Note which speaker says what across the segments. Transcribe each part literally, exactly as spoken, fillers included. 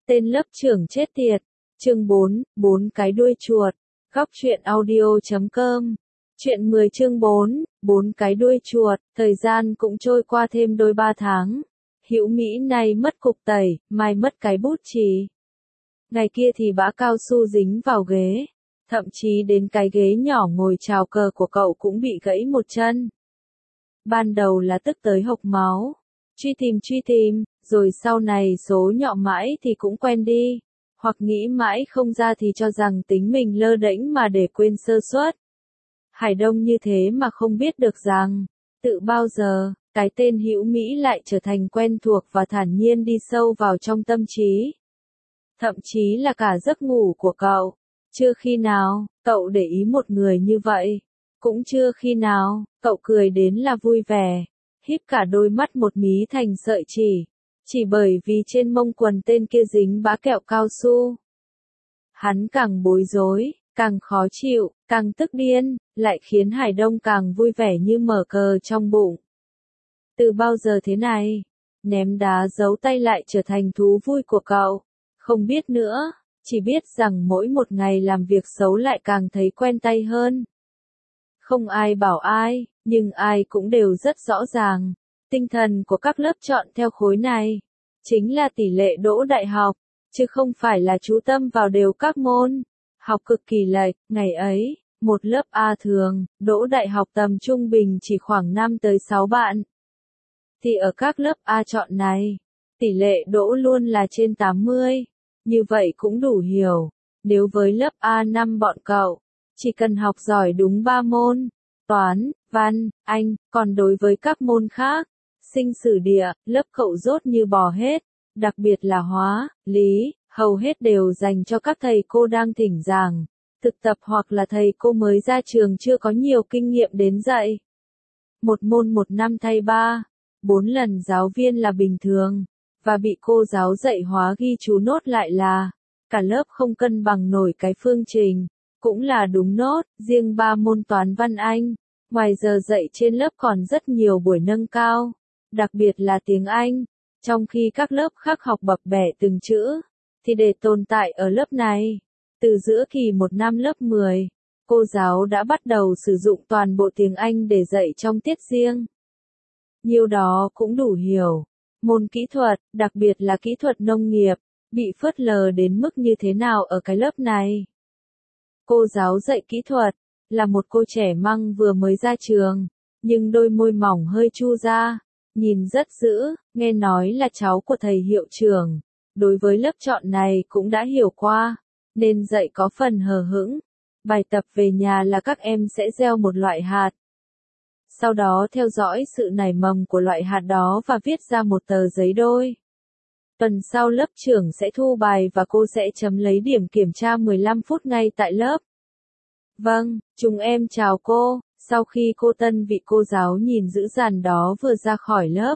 Speaker 1: Tên lớp trưởng chết tiệt. Chương bốn, bốn cái đuôi chuột. Góc truyện audio chấm com. Chuyện mười chương bốn, bốn cái đuôi chuột. Thời gian cũng trôi qua thêm đôi ba tháng. Hữu Mỹ nay mất cục tẩy, mai mất cái bút chì. Ngày kia thì bã cao su dính vào ghế. Thậm chí đến cái ghế nhỏ ngồi chào cờ của cậu cũng bị gãy một chân. Ban đầu là tức tới hộc máu. Truy tìm truy tìm, rồi sau này số nhọ mãi thì cũng quen đi. Hoặc nghĩ mãi không ra thì cho rằng tính mình lơ đễnh mà để quên sơ suất. Hải Đông như thế mà không biết được rằng, tự bao giờ, cái tên Hữu Mỹ lại trở thành quen thuộc và thản nhiên đi sâu vào trong tâm trí. Thậm chí là cả giấc ngủ của cậu. Chưa khi nào, cậu để ý một người như vậy. Cũng chưa khi nào, cậu cười đến là vui vẻ. Híp cả đôi mắt một mí thành sợi chỉ. Chỉ bởi vì trên mông quần tên kia dính bã kẹo cao su. Hắn càng bối rối, càng khó chịu, càng tức điên, lại khiến Hải Đông càng vui vẻ như mở cờ trong bụng. Từ bao giờ thế này? Ném đá giấu tay lại trở thành thú vui của cậu. Không biết nữa, chỉ biết rằng mỗi một ngày làm việc xấu lại càng thấy quen tay hơn. Không ai bảo ai, nhưng ai cũng đều rất rõ ràng. Tinh thần của các lớp chọn theo khối này chính là tỷ lệ đỗ đại học, chứ không phải là chú tâm vào đều các môn. Học cực kỳ lệch, ngày ấy, một lớp A thường, đỗ đại học tầm trung bình chỉ khoảng năm tới sáu bạn. Thì ở các lớp A chọn này, tỷ lệ đỗ luôn là trên tám mươi. Như vậy cũng đủ hiểu, nếu với lớp A năm bọn cậu, chỉ cần học giỏi đúng ba môn, toán, văn, anh, còn đối với các môn khác, sinh sử địa, lớp cậu dốt như bò hết, đặc biệt là hóa, lý, hầu hết đều dành cho các thầy cô đang thỉnh giảng, thực tập hoặc là thầy cô mới ra trường chưa có nhiều kinh nghiệm đến dạy. Một môn một năm thay ba, bốn lần giáo viên là bình thường, và bị cô giáo dạy hóa ghi chú nốt lại là, cả lớp không cân bằng nổi cái phương trình, cũng là đúng nốt, riêng ba môn toán văn anh. Ngoài giờ dạy trên lớp còn rất nhiều buổi nâng cao, đặc biệt là tiếng Anh, trong khi các lớp khác học bập bẹ từng chữ, thì để tồn tại ở lớp này, từ giữa kỳ một năm lớp mười, cô giáo đã bắt đầu sử dụng toàn bộ tiếng Anh để dạy trong tiết riêng. Nhiều đó cũng đủ hiểu, môn kỹ thuật, đặc biệt là kỹ thuật nông nghiệp, bị phớt lờ đến mức như thế nào ở cái lớp này. Cô giáo dạy kỹ thuật, là một cô trẻ măng vừa mới ra trường, nhưng đôi môi mỏng hơi chu ra, nhìn rất dữ, nghe nói là cháu của thầy hiệu trưởng, đối với lớp chọn này cũng đã hiểu qua, nên dạy có phần hờ hững. Bài tập về nhà là các em sẽ gieo một loại hạt. Sau đó theo dõi sự nảy mầm của loại hạt đó và viết ra một tờ giấy đôi. Tuần sau lớp trưởng sẽ thu bài và cô sẽ chấm lấy điểm kiểm tra mười lăm phút ngay tại lớp. Vâng, chúng em chào cô. Sau khi cô tân vị cô giáo nhìn dữ dằn đó vừa ra khỏi lớp,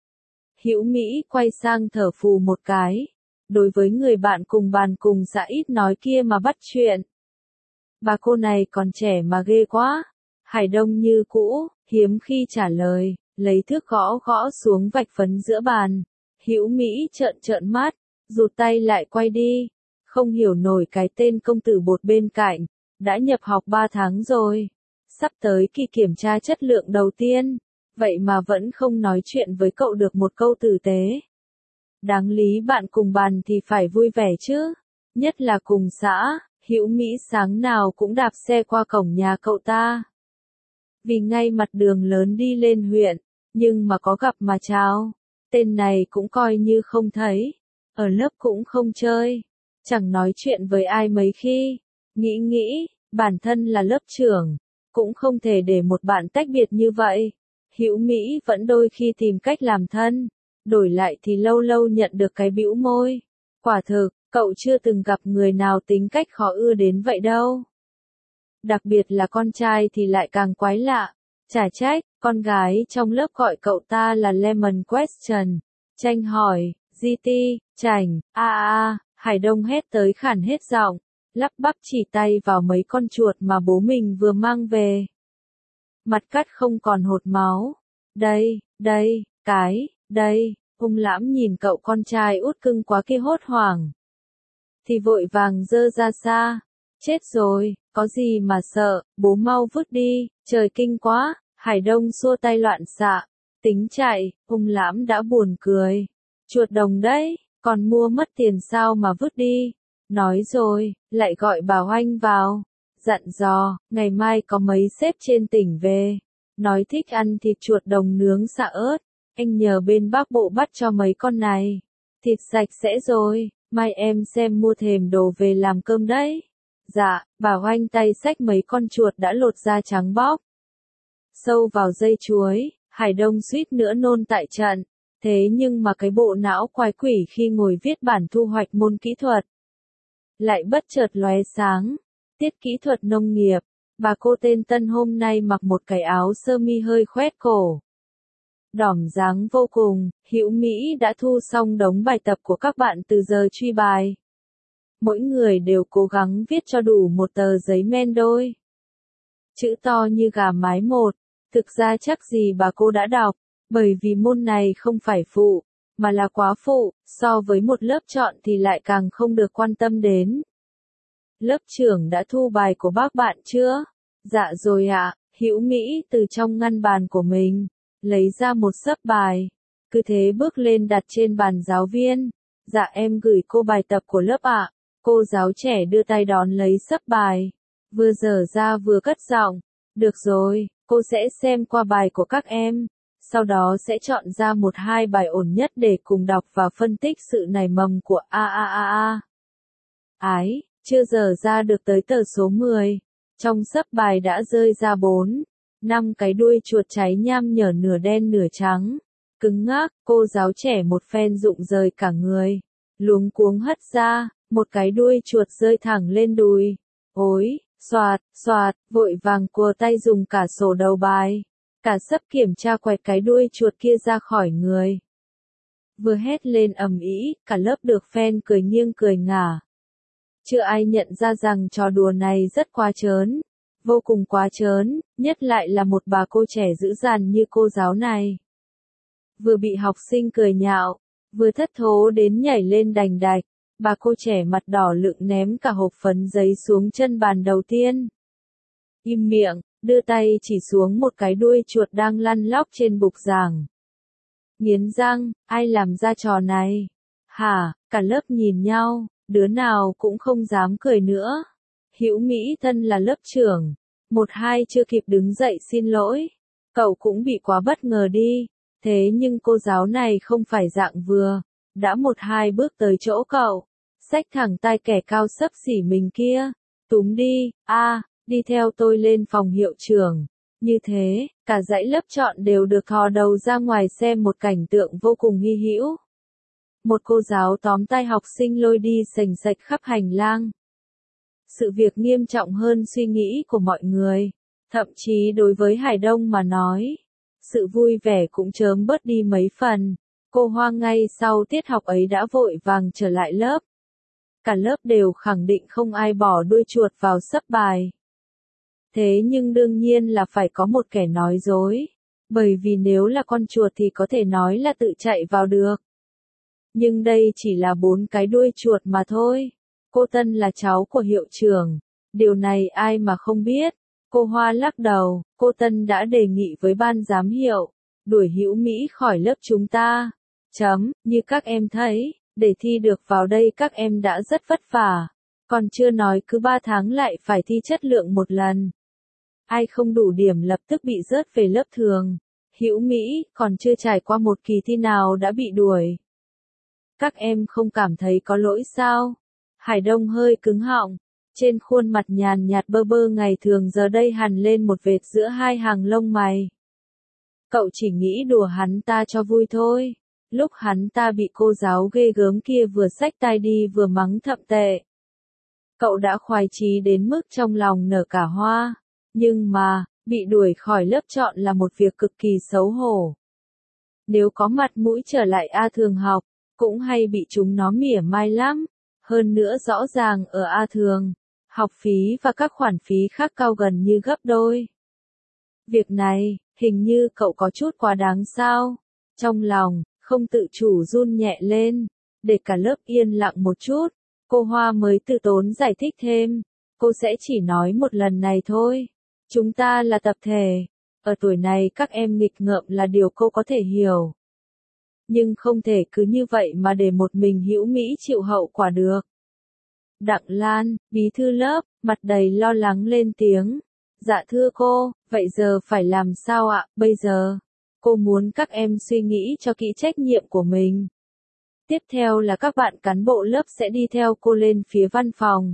Speaker 1: Hữu Mỹ quay sang thở phù một cái. Đối với người bạn cùng bàn cùng xã ít nói kia mà bắt chuyện. Bà cô này còn trẻ mà ghê quá. Hải Đông như cũ, hiếm khi trả lời, lấy thước gõ gõ xuống vạch phấn giữa bàn. Hữu Mỹ trợn trợn mắt, rụt tay lại quay đi. Không hiểu nổi cái tên công tử bột bên cạnh, đã nhập học ba tháng rồi. Sắp tới kỳ kiểm tra chất lượng đầu tiên, vậy mà vẫn không nói chuyện với cậu được một câu tử tế. Đáng lý bạn cùng bàn thì phải vui vẻ chứ, nhất là cùng xã. Hữu Mỹ sáng nào cũng đạp xe qua cổng nhà cậu ta. Vì ngay mặt đường lớn đi lên huyện, nhưng mà có gặp mà chào. Tên này cũng coi như không thấy, ở lớp cũng không chơi, chẳng nói chuyện với ai mấy khi. Nghĩ nghĩ, bản thân là lớp trưởng, cũng không thể để một bạn tách biệt như vậy. Hữu Mỹ vẫn đôi khi tìm cách làm thân, đổi lại thì lâu lâu nhận được cái bĩu môi. Quả thực, cậu chưa từng gặp người nào tính cách khó ưa đến vậy đâu. Đặc biệt là con trai thì lại càng quái lạ. Chả trách, con gái trong lớp gọi cậu ta là Lemon Question. Tranh hỏi, giê tê, chảnh, a a a, Hải Đông hét tới khản hết giọng, lắp bắp chỉ tay vào mấy con chuột mà bố mình vừa mang về. Mặt cắt không còn hột máu. Đây, đây, cái, đây, Ung Lãm nhìn cậu con trai út cưng quá kia hốt hoảng, thì vội vàng giơ ra xa. Chết rồi, có gì mà sợ, bố mau vứt đi, trời kinh quá. Hải Đông xua tay loạn xạ, tính chạy, Ung Lãm đã buồn cười. Chuột đồng đấy, còn mua mất tiền sao mà vứt đi. Nói rồi, lại gọi bà Oanh vào. Dặn dò, ngày mai có mấy sếp trên tỉnh về. Nói thích ăn thịt chuột đồng nướng xạ ớt. Anh nhờ bên Bắc Bộ bắt cho mấy con này. Thịt sạch sẽ rồi, mai em xem mua thềm đồ về làm cơm đấy. Dạ, bà Oanh tay xách mấy con chuột đã lột da trắng bóc. Sâu vào dây chuối, Hải Đông suýt nữa nôn tại trận. Thế nhưng mà cái bộ não quái quỷ khi ngồi viết bản thu hoạch môn kỹ thuật lại bất chợt lóe sáng. Tiết kỹ thuật nông nghiệp, bà cô tên Tân hôm nay mặc một cái áo sơ mi hơi khoét cổ. Đỏm dáng vô cùng, Hữu Mỹ đã thu xong đống bài tập của các bạn từ giờ truy bài. Mỗi người đều cố gắng viết cho đủ một tờ giấy men đôi. Chữ to như gà mái một, thực ra chắc gì bà cô đã đọc, bởi vì môn này không phải phụ, mà là quá phụ, so với một lớp chọn thì lại càng không được quan tâm đến. Lớp trưởng đã thu bài của bác bạn chưa? Dạ rồi ạ, Hữu Mỹ từ trong ngăn bàn của mình, lấy ra một xấp bài, cứ thế bước lên đặt trên bàn giáo viên. Dạ em gửi cô bài tập của lớp ạ. Cô giáo trẻ đưa tay đón lấy xấp bài, vừa dở ra vừa cất giọng. Được rồi, cô sẽ xem qua bài của các em, sau đó sẽ chọn ra một hai bài ổn nhất để cùng đọc và phân tích sự nảy mầm của a a a a. Ái, chưa dở ra được tới tờ số mười, trong xấp bài đã rơi ra bốn, năm cái đuôi chuột cháy nham nhở nửa đen nửa trắng. Cứng ngắc, cô giáo trẻ một phen rụng rời cả người, luống cuống hất ra, một cái đuôi chuột rơi thẳng lên đùi. Ôi, xoạt, xoạt, vội vàng cùa tay dùng cả sổ đầu bài, cả xấp kiểm tra quẹt cái đuôi chuột kia ra khỏi người. Vừa hét lên ầm ĩ, cả lớp được phen cười nghiêng cười ngả. Chưa ai nhận ra rằng trò đùa này rất quá trớn, vô cùng quá trớn, nhất lại là một bà cô trẻ dữ dằn như cô giáo này. Vừa bị học sinh cười nhạo, vừa thất thố đến nhảy lên đành đạch, bà cô trẻ mặt đỏ lựng ném cả hộp phấn giấy xuống chân bàn đầu tiên. Im miệng, đưa tay chỉ xuống một cái đuôi chuột đang lăn lóc trên bục giảng. Nghiến răng, ai làm ra trò này? Hả, cả lớp nhìn nhau, đứa nào cũng không dám cười nữa. Hữu Mỹ thân là lớp trưởng, một hai chưa kịp đứng dậy xin lỗi. Cậu cũng bị quá bất ngờ đi, thế nhưng cô giáo này không phải dạng vừa, đã một hai bước tới chỗ cậu, xách thẳng tay kẻ cao xấp xỉ mình kia, túm đi, a, à, đi theo tôi lên phòng hiệu trưởng. Như thế, cả dãy lớp chọn đều được thò đầu ra ngoài xem một cảnh tượng vô cùng hy hữu. Một cô giáo tóm tay học sinh lôi đi sành sạch khắp hành lang. Sự việc nghiêm trọng hơn suy nghĩ của mọi người, thậm chí đối với Hải Đông mà nói, sự vui vẻ cũng chớm bớt đi mấy phần. Cô Hoa ngay sau tiết học ấy đã vội vàng trở lại lớp. Cả lớp đều khẳng định không ai bỏ đuôi chuột vào xấp bài. Thế nhưng đương nhiên là phải có một kẻ nói dối, bởi vì nếu là con chuột thì có thể nói là tự chạy vào được. Nhưng đây chỉ là bốn cái đuôi chuột mà thôi. Cô Tân là cháu của hiệu trưởng, điều này ai mà không biết. Cô Hoa lắc đầu, cô Tân đã đề nghị với ban giám hiệu, đuổi Hữu Mỹ khỏi lớp chúng ta. Chấm, như các em thấy, để thi được vào đây các em đã rất vất vả, còn chưa nói cứ ba tháng lại phải thi chất lượng một lần. Ai không đủ điểm lập tức bị rớt về lớp thường. Hữu Mỹ còn chưa trải qua một kỳ thi nào đã bị đuổi. Các em không cảm thấy có lỗi sao? Hải Đông hơi cứng họng, trên khuôn mặt nhàn nhạt bơ bơ ngày thường giờ đây hằn lên một vệt giữa hai hàng lông mày. Cậu chỉ nghĩ đùa hắn ta cho vui thôi. Lúc hắn ta bị cô giáo ghê gớm kia vừa xách tay đi vừa mắng thậm tệ, cậu đã khoái chí đến mức trong lòng nở cả hoa. Nhưng mà, bị đuổi khỏi lớp chọn là một việc cực kỳ xấu hổ. Nếu có mặt mũi trở lại A Thường học, cũng hay bị chúng nó mỉa mai lắm. Hơn nữa rõ ràng ở A Thường, học phí và các khoản phí khác cao gần như gấp đôi. Việc này, hình như cậu có chút quá đáng sao? Trong lòng, không tự chủ run nhẹ lên, để cả lớp yên lặng một chút. Cô Hoa mới từ tốn giải thích thêm. Cô sẽ chỉ nói một lần này thôi. Chúng ta là tập thể. Ở tuổi này các em nghịch ngợm là điều cô có thể hiểu. Nhưng không thể cứ như vậy mà để một mình Hữu Mỹ chịu hậu quả được. Đặng Lan, bí thư lớp, mặt đầy lo lắng lên tiếng. Dạ thưa cô, vậy giờ phải làm sao ạ, bây giờ? Cô muốn các em suy nghĩ cho kỹ trách nhiệm của mình. Tiếp theo là các bạn cán bộ lớp sẽ đi theo cô lên phía văn phòng.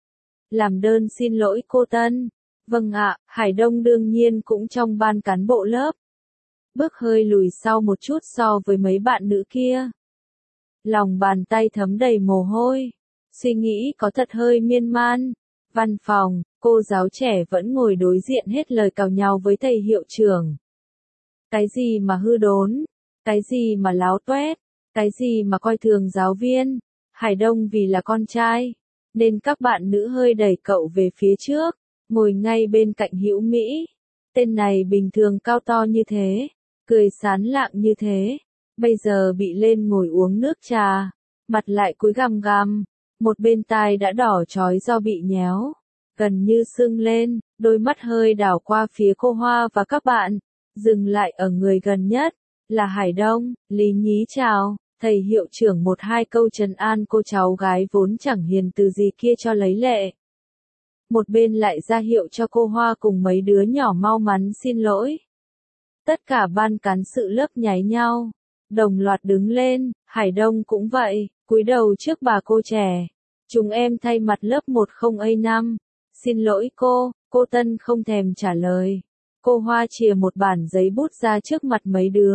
Speaker 1: Làm đơn xin lỗi cô Tân. Vâng ạ, Hải Đông đương nhiên cũng trong ban cán bộ lớp. Bước hơi lùi sau một chút so với mấy bạn nữ kia. Lòng bàn tay thấm đầy mồ hôi. Suy nghĩ có thật hơi miên man. Văn phòng, cô giáo trẻ vẫn ngồi đối diện hết lời càu nhàu với thầy hiệu trưởng. Cái gì mà hư đốn? Cái gì mà láo toét? Cái gì mà coi thường giáo viên? Hải Đông vì là con trai, nên các bạn nữ hơi đẩy cậu về phía trước, ngồi ngay bên cạnh Hữu Mỹ. Tên này bình thường cao to như thế, cười sán lạng như thế, bây giờ bị lên ngồi uống nước trà, mặt lại cúi gằm gằm, một bên tai đã đỏ chói do bị nhéo, gần như sưng lên, đôi mắt hơi đảo qua phía cô Hoa và các bạn, dừng lại ở người gần nhất, là Hải Đông. Lý nhí chào, thầy hiệu trưởng một hai câu trấn an cô cháu gái vốn chẳng hiền từ gì kia cho lấy lệ. Một bên lại ra hiệu cho cô Hoa cùng mấy đứa nhỏ mau mắn xin lỗi. Tất cả ban cán sự lớp nháy nhau, đồng loạt đứng lên, Hải Đông cũng vậy, cúi đầu trước bà cô trẻ. Chúng em thay mặt lớp một không A năm, xin lỗi cô. Cô Tân không thèm trả lời. Cô Hoa chìa một bản giấy bút ra trước mặt mấy đứa.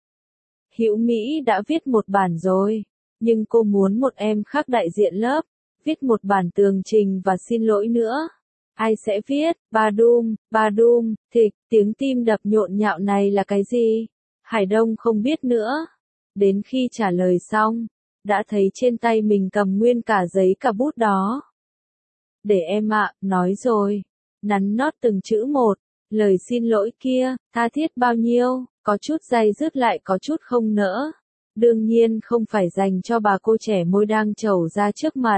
Speaker 1: Hữu Mỹ đã viết một bản rồi, nhưng cô muốn một em khác đại diện lớp, viết một bản tường trình và xin lỗi nữa. Ai sẽ viết? Ba đum, ba đum, thịch, tiếng tim đập nhộn nhạo này là cái gì? Hải Đông không biết nữa. Đến khi trả lời xong, đã thấy trên tay mình cầm nguyên cả giấy cả bút đó. Để em ạ, nói rồi. Nắn nót từng chữ một, lời xin lỗi kia, tha thiết bao nhiêu, có chút day dứt lại có chút không nỡ. Đương nhiên không phải dành cho bà cô trẻ môi đang trầu ra trước mặt,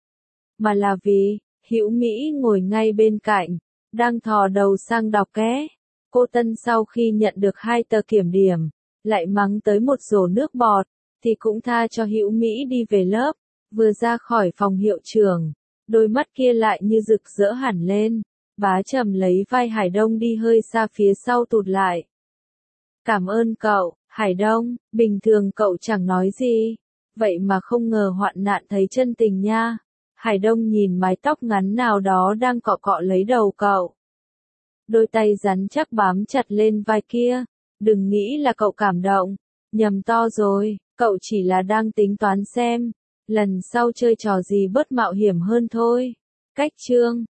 Speaker 1: mà là vì Hữu Mỹ ngồi ngay bên cạnh, đang thò đầu sang đọc ké. Cô Tân sau khi nhận được hai tờ kiểm điểm, lại mắng tới một rổ nước bọt, thì cũng tha cho Hữu Mỹ đi về lớp. Vừa ra khỏi phòng hiệu trưởng, đôi mắt kia lại như rực rỡ hẳn lên. Bá Trầm lấy vai Hải Đông đi hơi xa phía sau tụt lại. Cảm ơn cậu, Hải Đông, bình thường cậu chẳng nói gì, vậy mà không ngờ hoạn nạn thấy chân tình nha. Hải Đông nhìn mái tóc ngắn nào đó đang cọ cọ lấy đầu cậu. Đôi tay rắn chắc bám chặt lên vai kia. Đừng nghĩ là cậu cảm động, nhầm to rồi, cậu chỉ là đang tính toán xem, lần sau chơi trò gì bớt mạo hiểm hơn thôi. Cách chương